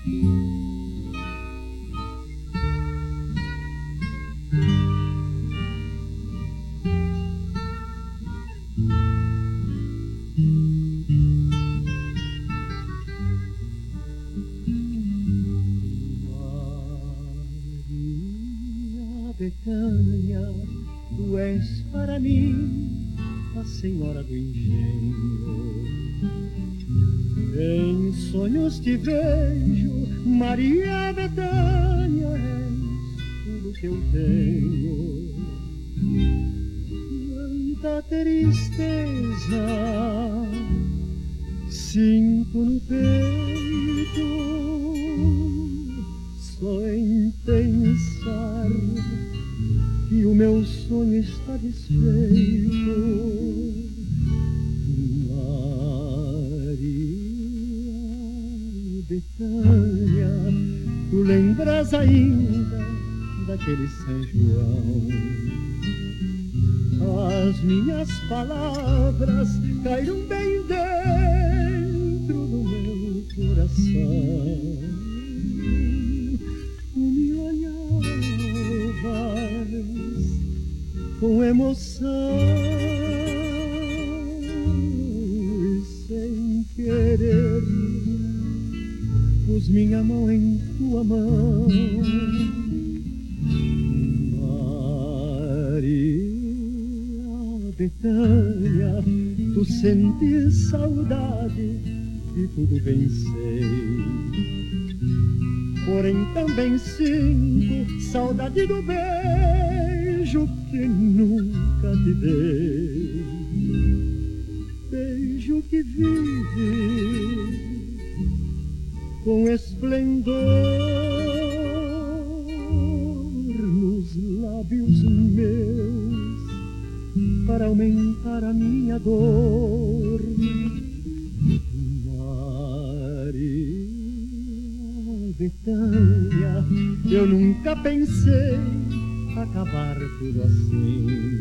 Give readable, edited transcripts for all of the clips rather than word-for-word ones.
Betânia, tu és para mim a senhora do engenho. Em sonhos te vejo, Maria Betânia, és tudo que eu tenho. Quanta tristeza sinto no peito, só em pensar que o meu sonho está desfeito. Maria Betânia, tu lembras ainda daquele São João? As minhas palavras caíram bem dentro do meu coração. Com emoção e sem querer pus minha mão em tua mão. Maria Betânia, tu sentes saudade e tudo bem sei. Porém também sinto saudade do beijo que nunca te dei. Beijo que vive com esplendor nos lábios meus para aumentar a minha dor. Maria Betânia, eu nunca pensei acabar tudo assim.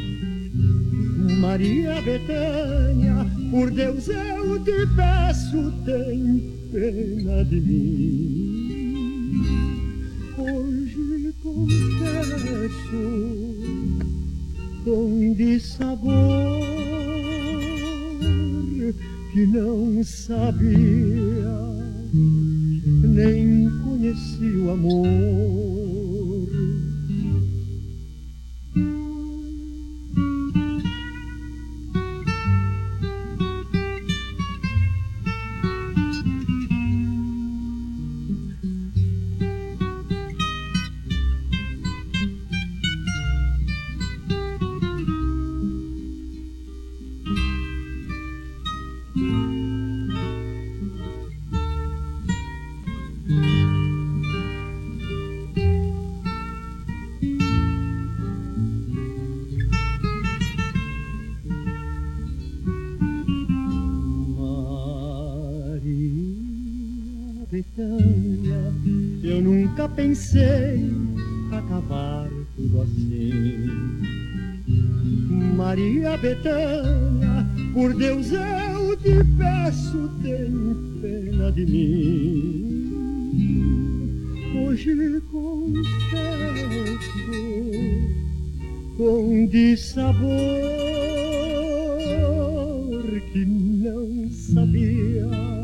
Maria Betânia, por Deus eu te peço, tem pena de mim. Hoje confesso com dissabor que não sabia, nem conheci o amor. Betânia, eu nunca pensei acabar tudo assim. Maria Betânia, por Deus eu te peço, tem pena de mim. Hoje confesso com dissabor que não sabia,